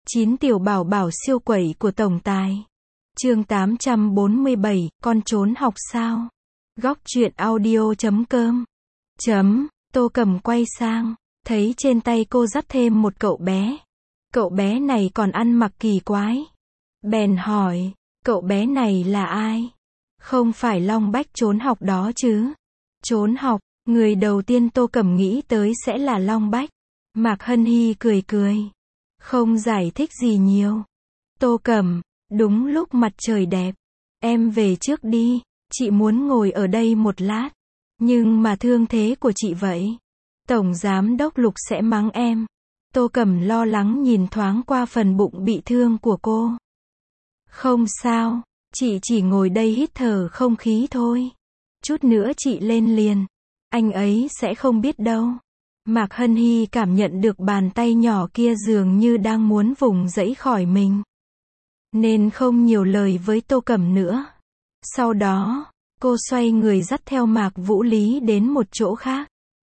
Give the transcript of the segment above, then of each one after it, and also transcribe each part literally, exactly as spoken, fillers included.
chín tiểu bảo bảo siêu quẩy của tổng tài. Chương tám trăm bốn mươi bảy, con trốn học sao? Góc truyện audio chấm com. Chấm, Tô Cầm quay sang, thấy trên tay cô dắt thêm một cậu bé. Cậu bé này còn ăn mặc kỳ quái. Bèn hỏi, cậu bé này là ai? Không phải Long Bách trốn học đó chứ? Trốn học, người đầu tiên Tô Cầm nghĩ tới sẽ là Long Bách. Mạc Hân Hy cười cười, không giải thích gì nhiều. Tô Cầm, đúng lúc mặt trời đẹp, em về trước đi, chị muốn ngồi ở đây một lát. Nhưng mà thương thế của chị vậy, Tổng Giám Đốc Lục sẽ mắng em. Tô Cầm lo lắng nhìn thoáng qua phần bụng bị thương của cô. Không sao, chị chỉ ngồi đây hít thở không khí thôi. Chút nữa chị lên liền, anh ấy sẽ không biết đâu. Mạc Hân Hy cảm nhận được bàn tay nhỏ kia dường như đang muốn vùng dẫy khỏi mình, nên không nhiều lời với Tô Cầm nữa. Sau đó, cô xoay người dắt theo Mạc Vũ Lý đến một chỗ khác.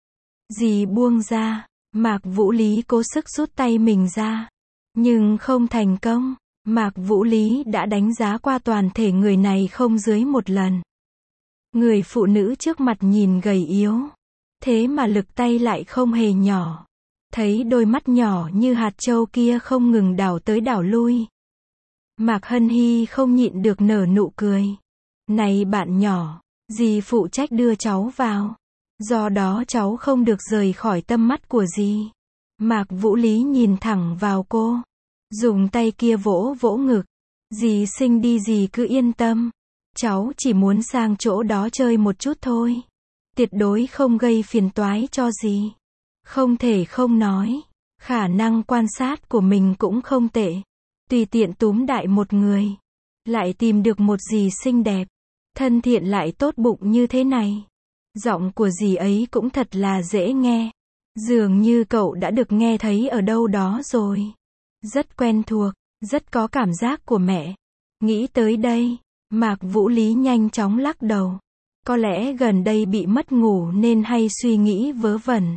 Dì buông ra, Mạc Vũ Lý cố sức rút tay mình ra, nhưng không thành công. Mạc Vũ Lý đã đánh giá qua toàn thể người này không dưới một lần. Người phụ nữ trước mặt nhìn gầy yếu, thế mà lực tay lại không hề nhỏ. Thấy đôi mắt nhỏ như hạt châu kia không ngừng đảo tới đảo lui, Mạc Hân Hy không nhịn được nở nụ cười. Này bạn nhỏ, dì phụ trách đưa cháu vào, do đó cháu không được rời khỏi tâm mắt của dì. Mạc Vũ Lý nhìn thẳng vào cô, dùng tay kia vỗ vỗ ngực. Dì sinh đi, dì cứ yên tâm, cháu chỉ muốn sang chỗ đó chơi một chút thôi, tuyệt đối không gây phiền toái cho dì. Không thể không nói, khả năng quan sát của mình cũng không tệ. Tùy tiện túm đại một người, lại tìm được một dì xinh đẹp, thân thiện lại tốt bụng như thế này. Giọng của dì ấy cũng thật là dễ nghe, dường như cậu đã được nghe thấy ở đâu đó rồi. Rất quen thuộc, rất có cảm giác của mẹ. Nghĩ tới đây, Mạc Vũ Lý nhanh chóng lắc đầu. Có lẽ gần đây bị mất ngủ nên hay suy nghĩ vớ vẩn.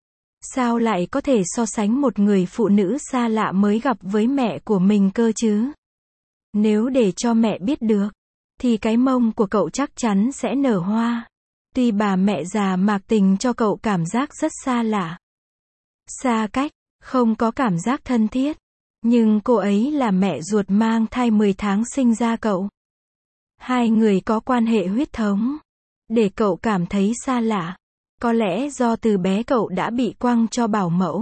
Sao lại có thể so sánh một người phụ nữ xa lạ mới gặp với mẹ của mình cơ chứ? Nếu để cho mẹ biết được, thì cái mông của cậu chắc chắn sẽ nở hoa. Tuy bà mẹ già Mạc Tình cho cậu cảm giác rất xa lạ, xa cách, không có cảm giác thân thiết, nhưng cô ấy là mẹ ruột mang thai mười tháng sinh ra cậu. Hai người có quan hệ huyết thống, để cậu cảm thấy xa lạ. Có lẽ do từ bé cậu đã bị quăng cho bảo mẫu.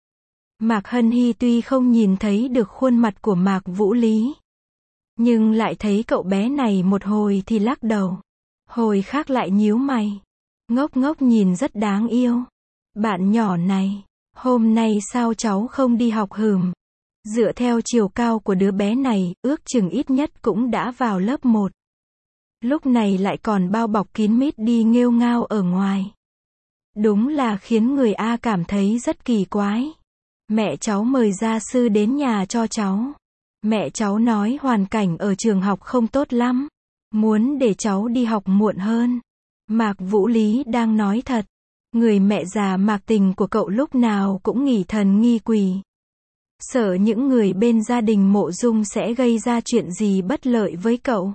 Mạc Hân Hy tuy không nhìn thấy được khuôn mặt của Mạc Vũ Lý, nhưng lại thấy cậu bé này một hồi thì lắc đầu, hồi khác lại nhíu mày, ngốc ngốc nhìn rất đáng yêu. Bạn nhỏ này, hôm nay sao cháu không đi học hừm? Dựa theo chiều cao của đứa bé này, ước chừng ít nhất cũng đã vào lớp một. Lúc này lại còn bao bọc kín mít đi nghêu ngao ở ngoài. Đúng là khiến người A cảm thấy rất kỳ quái. Mẹ cháu mời gia sư đến nhà cho cháu. Mẹ cháu nói hoàn cảnh ở trường học không tốt lắm, muốn để cháu đi học muộn hơn. Mạc Vũ Lý đang nói thật. Người mẹ già Mạc Tình của cậu lúc nào cũng nghỉ thần nghi quỷ, sợ những người bên gia đình Mộ Dung sẽ gây ra chuyện gì bất lợi với cậu.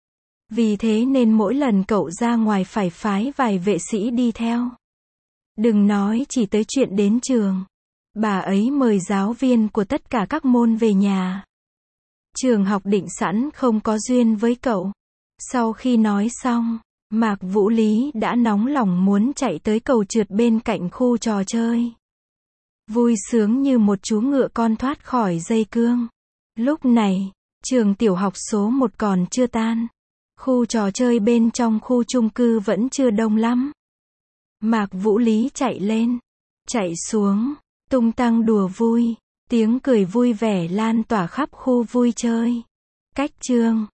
Vì thế nên mỗi lần cậu ra ngoài phải phái vài vệ sĩ đi theo. Đừng nói chỉ tới chuyện đến trường, bà ấy mời giáo viên của tất cả các môn về nhà. Trường học định sẵn không có duyên với cậu. Sau khi nói xong, Mạc Vũ Lý đã nóng lòng muốn chạy tới cầu trượt bên cạnh khu trò chơi. Vui sướng như một chú ngựa con thoát khỏi dây cương. Lúc này, trường tiểu học số một còn chưa tan. Khu trò chơi bên trong khu chung cư vẫn chưa đông lắm. Mạc Vũ Lý chạy lên, chạy xuống, tung tăng đùa vui, tiếng cười vui vẻ lan tỏa khắp khu vui chơi. Cách chương